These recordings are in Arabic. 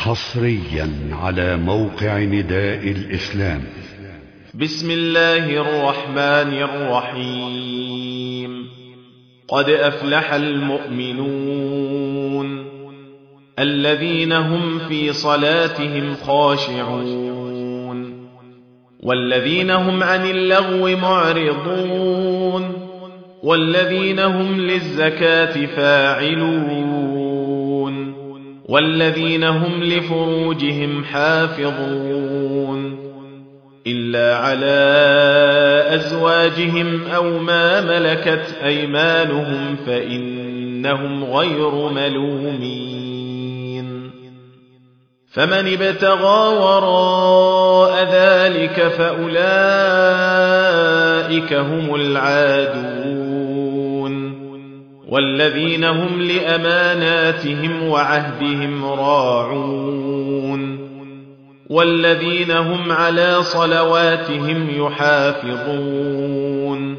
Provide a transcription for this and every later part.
حصريا على موقع نداء الإسلام. بسم الله الرحمن الرحيم. قد أفلح المؤمنون الذين هم في صلاتهم خاشعون والذين هم عن اللغو معرضون والذين هم للزكاة فاعلون والذين هم لفروجهم حافظون إلا على أزواجهم أو ما ملكت أيمانهم فإنهم غير ملومين. فمن ابتغى وراء ذلك فأولئك هم العادون والذين هم لأماناتهم وعهدهم راعون والذين هم على صلواتهم يحافظون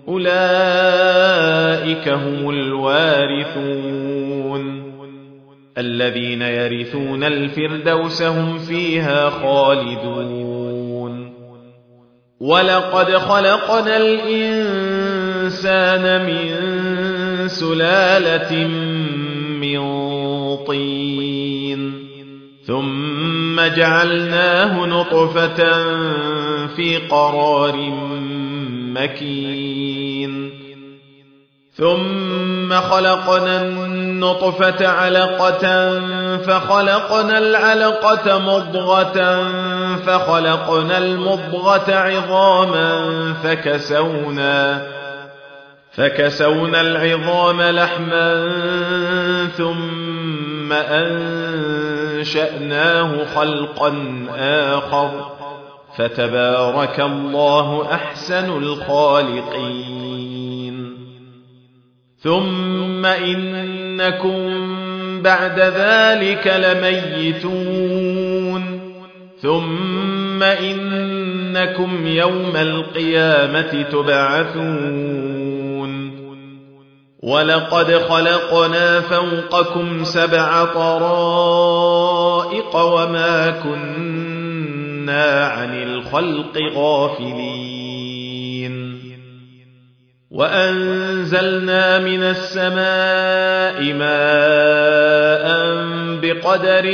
أولئك هم الوارثون الذين يرثون الفردوس هم فيها خالدون. ولقد خلقنا الإنسان من سلالة من طين ثم جعلناه نطفة في قرار مكين ثم خلقنا النطفة علقة فخلقنا العلقة مضغة فخلقنا المضغة عظاما فكسونا العظام لحما ثم أنشأناه خلقا آخر فتبارك الله أحسن الخالقين. ثم إنكم بعد ذلك لميتون ثم إنكم يوم القيامة تبعثون. ولقد خلقنا فوقكم 7 طرائق وما كنا عن الخلق غافلين. وأنزلنا من السماء ماء بقدر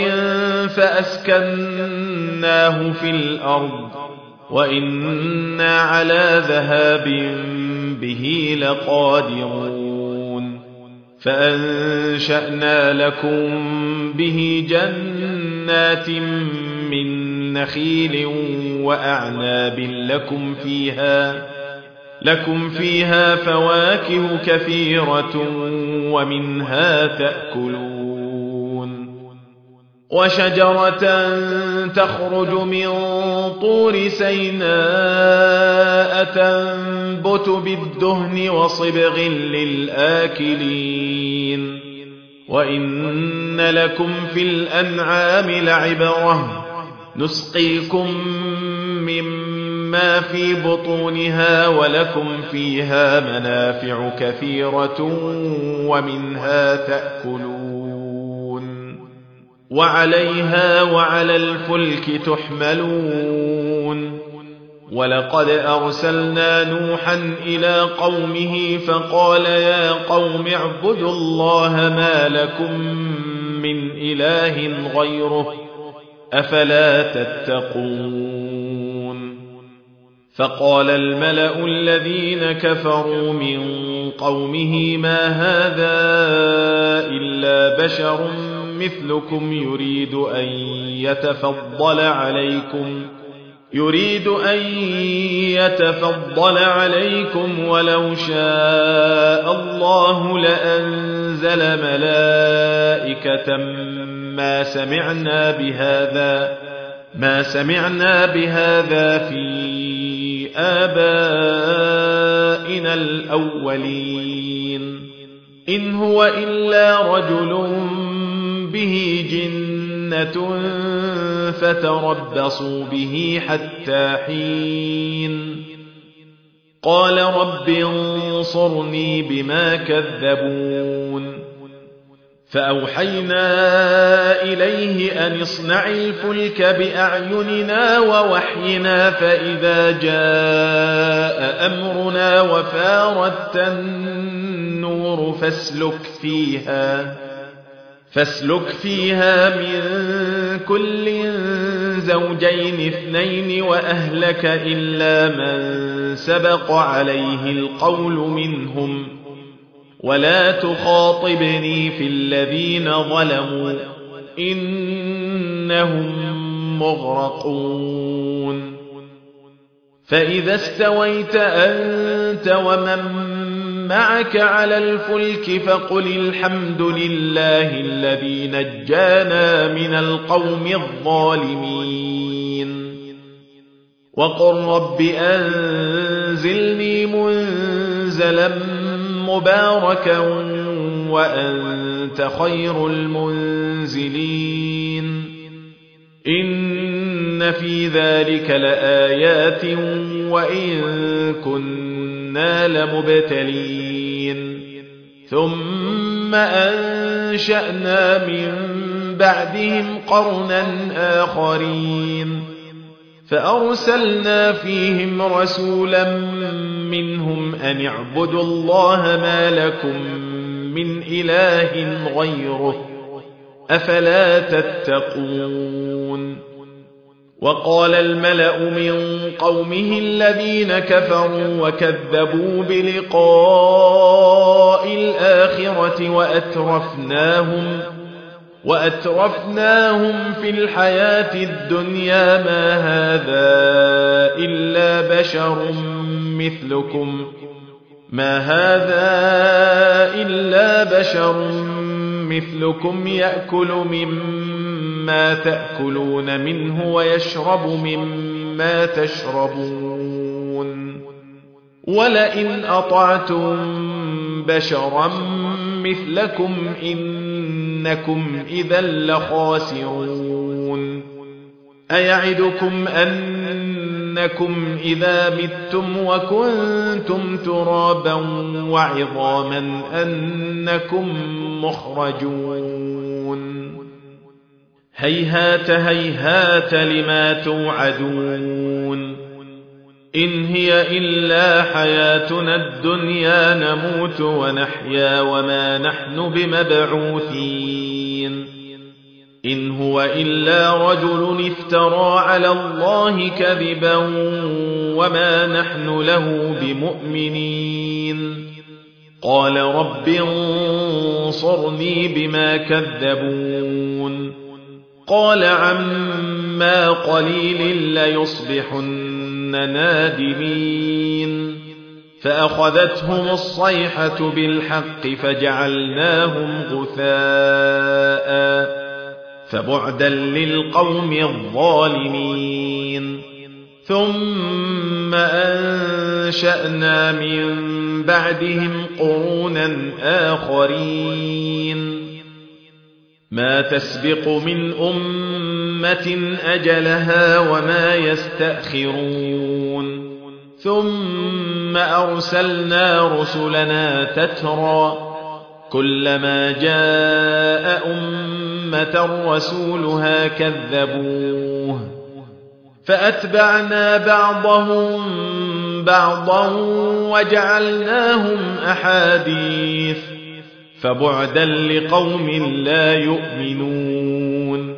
فأسكناه في الأرض وإنا على ذهاب به لقادرون. فأنشأنا لكم به جنات من نخيل وأعناب لكم فيها فواكه كثيرة ومنها تأكلون. وشجرة تخرج من طور سيناء تنبت بالدهن وصبغ للآكلين. وإن لكم في الأنعام لعبرة نسقيكم مما في بطونها ولكم فيها منافع كثيرة ومنها تأكلون وعليها وعلى الفلك تحملون. ولقد أرسلنا نوحا إلى قومه فقال يا قوم اعبدوا الله ما لكم من إله غيره أفلا تتقون. فقال الملأ الذين كفروا من قومه ما هذا إلا بشر مثلكم يريد أن يتفضل عليكم ولو شاء الله لأنزل ملائكة ما سمعنا بهذا في آبائنا الأولين إن هو إلا رجل به جنة فتربصوا به حتى حين. قال رب انصرني بما كذبون فأوحينا إليه أن اصنع الفلك بأعيننا ووحينا فإذا جاء أمرنا وفارت النور فاسلك فيها من كل زوجين اثنين وأهلك إلا من سبق عليه القول منهم ولا تخاطبني في الذين ظلموا إنهم مغرقون فإذا استويت أنت ومن معك على الفلك فقل الحمد لله الذي نجانا من القوم الظالمين وقل رب أنزلني منزلا مباركا وأنت خير المنزلين إن في ذلك لآيات وإن كنا لمبتلين ثم أنشأنا من بعدهم قرنا آخرين فأرسلنا فيهم رسولا منهم أن اعبدوا الله ما لكم من إله غيره أفلا تتقون وقال الملأ من قومه الذين كفروا وكذبوا بلقاء الآخرة وأترفناهم في الحياة الدنيا ما هذا إلا بشر مثلكم يأكل مما تأكلون منه ويشرب مما تشربون ولئن أطعتم بشرا مثلكم إنكم إذا لخاسرون أيعدكم أنكم إذا متم وكنتم ترابا وعظاما أنكم مخرجون هيهات هيهات لما توعدون إن هي إلا حياتنا الدنيا نموت ونحيا وما نحن بمبعوثين إن هو إلا رجل افترى على الله كذبا وما نحن له بمؤمنين قال رب انصرني بما كذبون قال عما قليل ليصبحن نادمين فأخذتهم الصيحة بالحق فجعلناهم غثاء فبعدا للقوم الظالمين ثم أنشأنا من بعدهم قرونا آخرين ما تسبق من أمة أجلها وما يستأخرون ثم أرسلنا رسلنا تترى كلما جاء أمة رسولها كذبوه فأتبعنا بعضهم بعضا وجعلناهم أحاديث فبعدا لقوم لا يؤمنون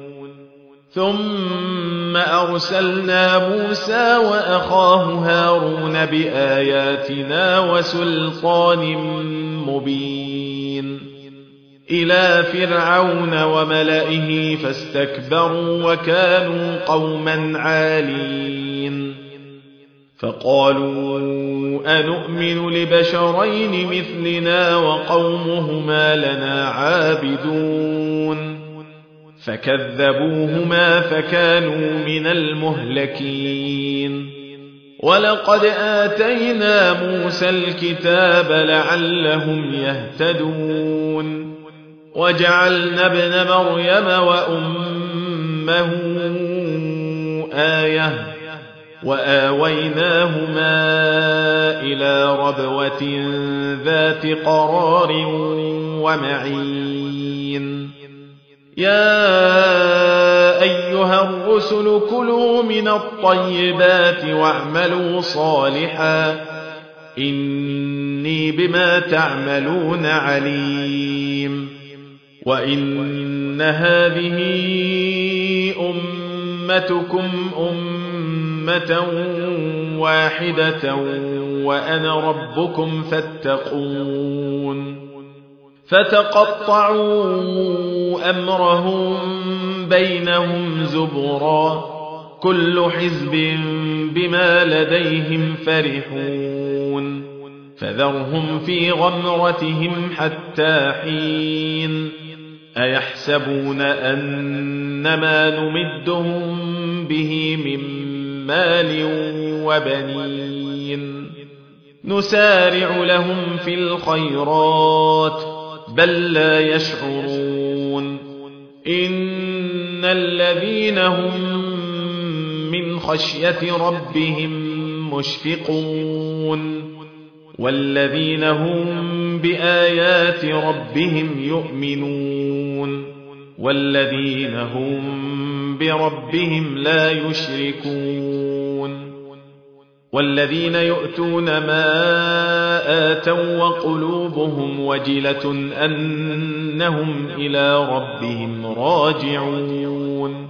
ثم أرسلنا موسى وأخاه هارون بآياتنا وسلطان مبين إلى فرعون وملئه فاستكبروا وكانوا قوما عالين فقالوا أنؤمن لبشرين مثلنا وقومهما لنا عابدون فكذبوهما فكانوا من المهلكين ولقد آتينا موسى الكتاب لعلهم يهتدون وجعلنا ابن مريم وأمه آية وآويناهما إلى ربوة ذات قرار ومعين يا أيها الرسل كلوا من الطيبات واعملوا صالحا إني بما تعملون عليم وإن هذه أمتكم أمة واحدة وأنا ربكم فاتقون فتقطعوا أمرهم بينهم زبرا كل حزب بما لديهم فرحون فذرهم في غمرتهم حتى حين أيحسبون أنما نمدهم به من مال وبنين نسارع لهم في الخيرات بل لا يشعرون إن الذين هم من خشية ربهم مشفقون والذين هم بآيات ربهم يؤمنون والذين هم بربهم لا يشركون والذين يؤتون ما آتوا وقلوبهم وجلة أنهم إلى ربهم راجعون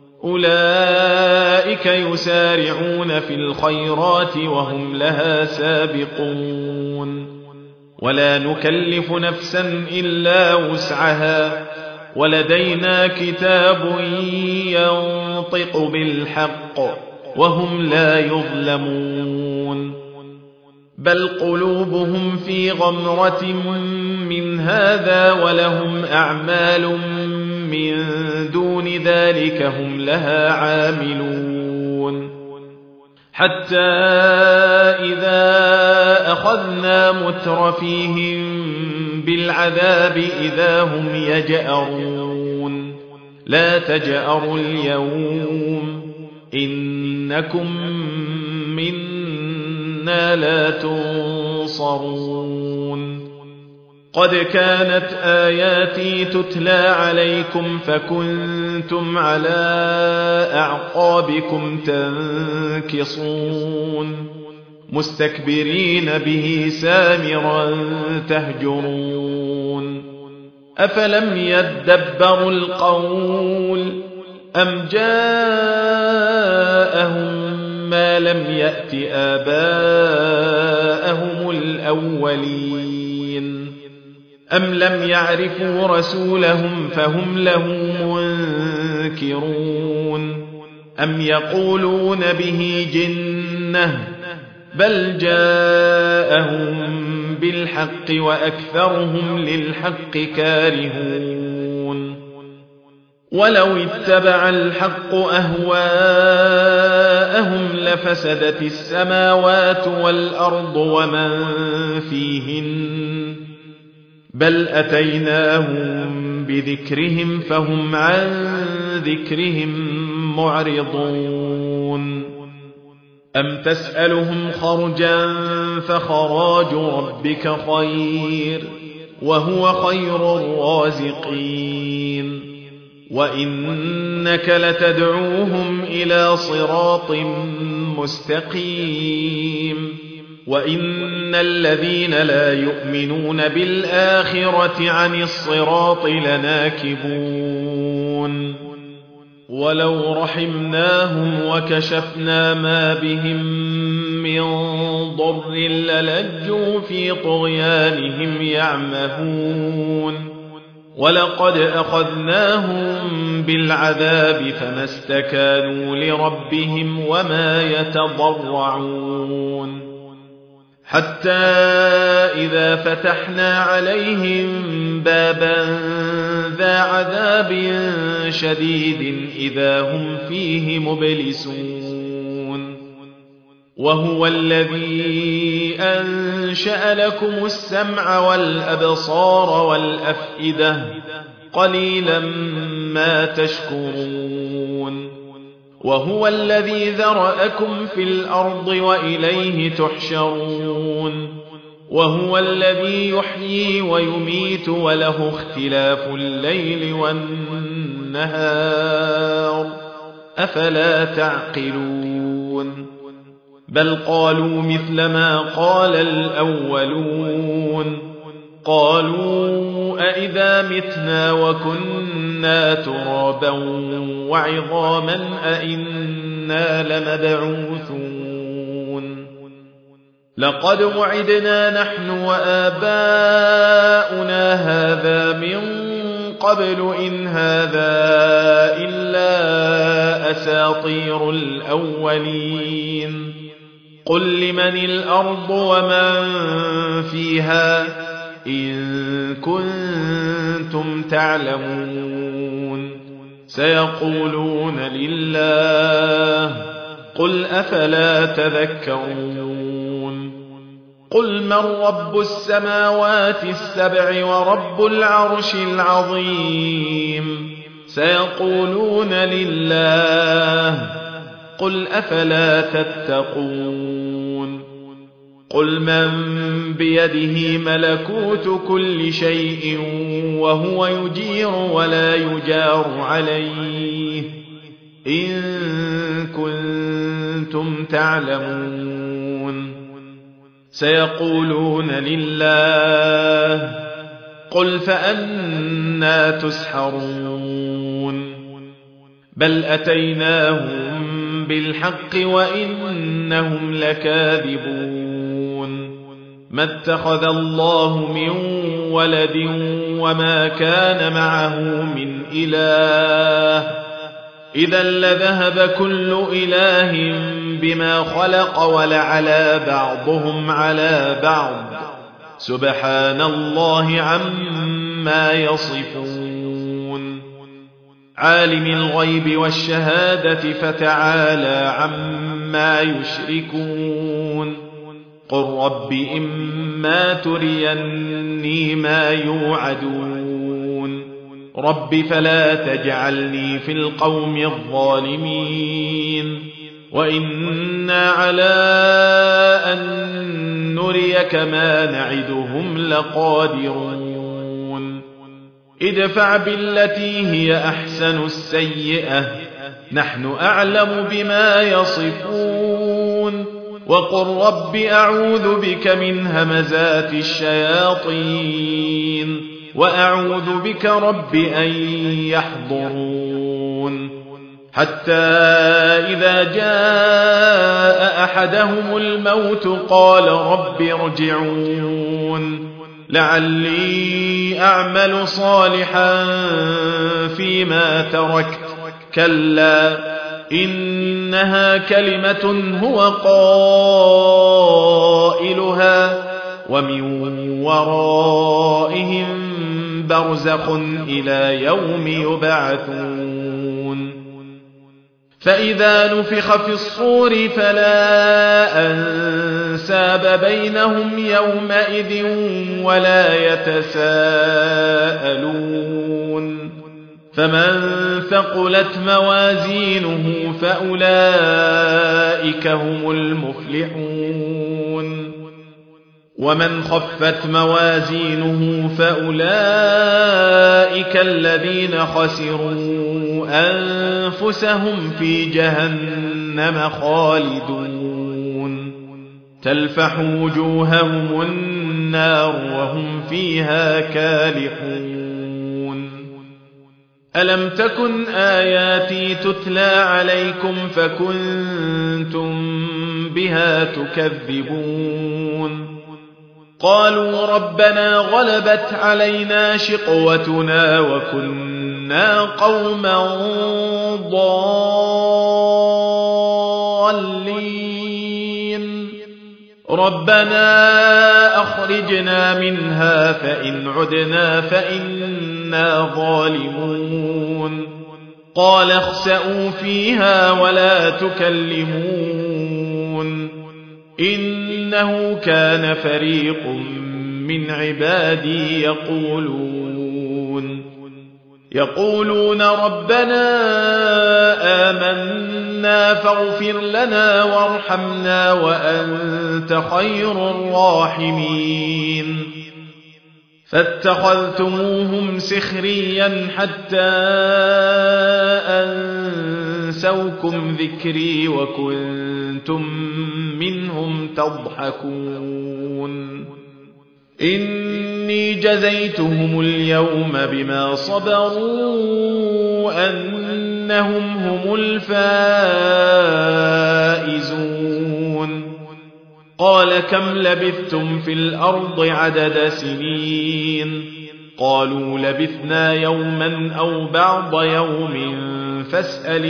أولئك يسارعون في الخيرات وهم لها سابقون ولا نكلف نفسا إلا وسعها ولدينا كتاب ينطق بالحق وهم لا يظلمون بل قلوبهم في غمرة من هذا ولهم أعمال من دون ذلك هم لها عاملون حتى إذا أخذنا مترفيهم بالعذاب إذا هم يجأرون لا تجأروا اليوم إنكم منا لا تنصرون قد كانت آياتي تتلى عليكم فكنتم على أعقابكم تنكصون مستكبرين به سامرا تهجرون أفلم يدبروا القول أم جاءهم ما لم يأت آباءهم الأولين أم لم يعرفوا رسولهم فهم له منكرون أم يقولون به جنة بل جاءهم بالحق وأكثرهم للحق كارهون ولو اتبع الحق أهواءهم لفسدت السماوات والأرض ومن فيهن بل أتيناهم بذكرهم فهم عن ذكرهم معرضون أم تسألهم خرجا فخراج ربك خير وهو خير الرازقين وإنك لتدعوهم إلى صراط مستقيم وإن الذين لا يؤمنون بالآخرة عن الصراط لناكبون ولو رحمناهم وكشفنا ما بهم من ضر للجوا في طغيانهم يعمهون ولقد أخذناهم بالعذاب فما استكانوا لربهم وما يتضرعون حتى إذا فتحنا عليهم بابا ذا عذاب شديد إذا هم فيه مبلسون وهو الذي أنشأ لكم السمع والأبصار والأفئدة قليلا ما تشكرون وهو الذي ذرأكم في الأرض وإليه تحشرون وهو الذي يحيي ويميت وله اختلاف الليل والنهار النهار أفلا تعقلون بل قالوا مثل ما قال الأولون قالوا أئذا متنا وكنا ترابا وعظاما أئنا لمبعوثون لقد وعدنا نحن وآباؤنا هذا من قبل إن هذا إلا أساطير الأولين قل لمن الأرض ومن فيها إن كنتم تعلمون سيقولون لله قل أفلا تذكرون قل من رب السماوات السبع ورب العرش العظيم سيقولون لله قل أفلا تتقون قل من بيده ملكوت كل شيء وهو يجير ولا يجار عليه إن كنتم تعلمون سيقولون لله قل فأنى تسحرون بل أتيناهم بالحق وإنهم لكاذبون ما اتخذ الله من ولد وما كان معه من إله إذا لذهب كل إله بما خلق ولعلى بعضهم على بعض سبحان الله عما يصفون عالم الغيب والشهادة فتعالى عما يشركون قل رب إما تريني ما يوعدون رب فلا تجعلني في القوم الظالمين وإنا على أن نريك ما نعدهم لقادرون ادفع بالتي هي أحسن السيئة نحن أعلم بما يصفون وقل رب أعوذ بك من همزات الشياطين وأعوذ بك رب أن يحضرون حتى إذا جاء أحدهم الموت قال رب ارجعون لعلي أعمل صالحا فيما تركت كلا إنها كلمة هو قائلها ومن ورائهم برزخ إلى يوم يبعثون فإذا نفخ في الصور فلا أنساب بينهم يومئذ ولا يتساءلون فمن ثقلت موازينه فأولئك هم المفلحون ومن خفت موازينه فأولئك الذين خسروا أنفسهم في جهنم خالدون تلفح وجوههم النار وهم فيها كالحون ألم تكن آياتي تتلى عليكم فكنتم بها تكذبون قالوا ربنا غلبت علينا شقوتنا وكنا قوما ضالين ربنا أخرجنا منها فإن عدنا فإنا ظالمون قال اخسئوا فيها ولا تكلمون إنه كان فريق من عبادي يقولون ربنا آمنا فاغفر لنا وارحمنا وأنت خير الراحمين فاتخذتموهم سخريا حتى أنسوكم ذكري وكنتم منهم تضحكون إني جزيتهم اليوم بما صبروا أنهم هم الفائزون قال كم لبثتم في الأرض عدد سنين قالوا لبثنا يوما أو بعض يوم فاسأل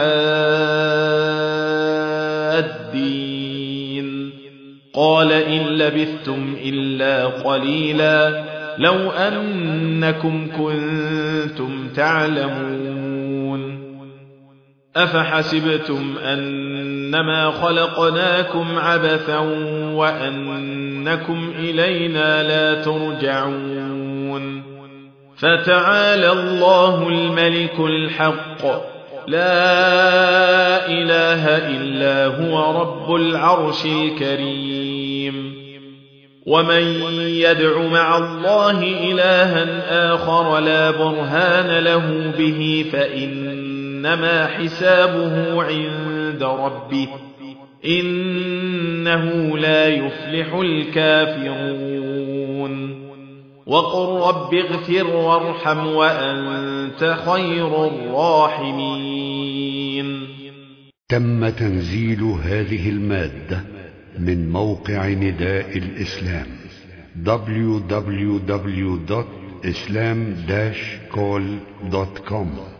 العادين قال إن لبثتم إلا قليلا لو أنكم كنتم تعلمون أفحسبتم أنما خلقناكم عبثا وأنكم إلينا لا ترجعون فتعالى الله الملك الحق لا إله إلا هو رب العرش الكريم ومن يدع مع الله إلها آخر لا برهان له به فإنما حسابه عند ربه إنه لا يفلح الكافرون وقل رب اغفر وارحم وأنت خير الراحمين. تم تنزيل هذه المادة من موقع نداء الإسلام www.islam-call.com